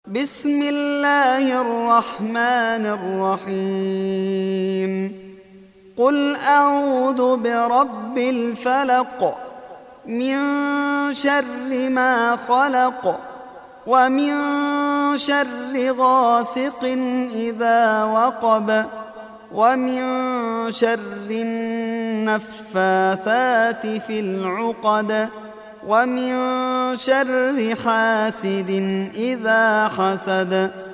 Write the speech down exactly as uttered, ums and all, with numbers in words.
بسم الله الرحمن الرحيم قل أعوذ برب الفلق من شر ما خلق ومن شر غاسق إذا وقب ومن شر النفاثات في العقد ومن شر حاسد إذا حسد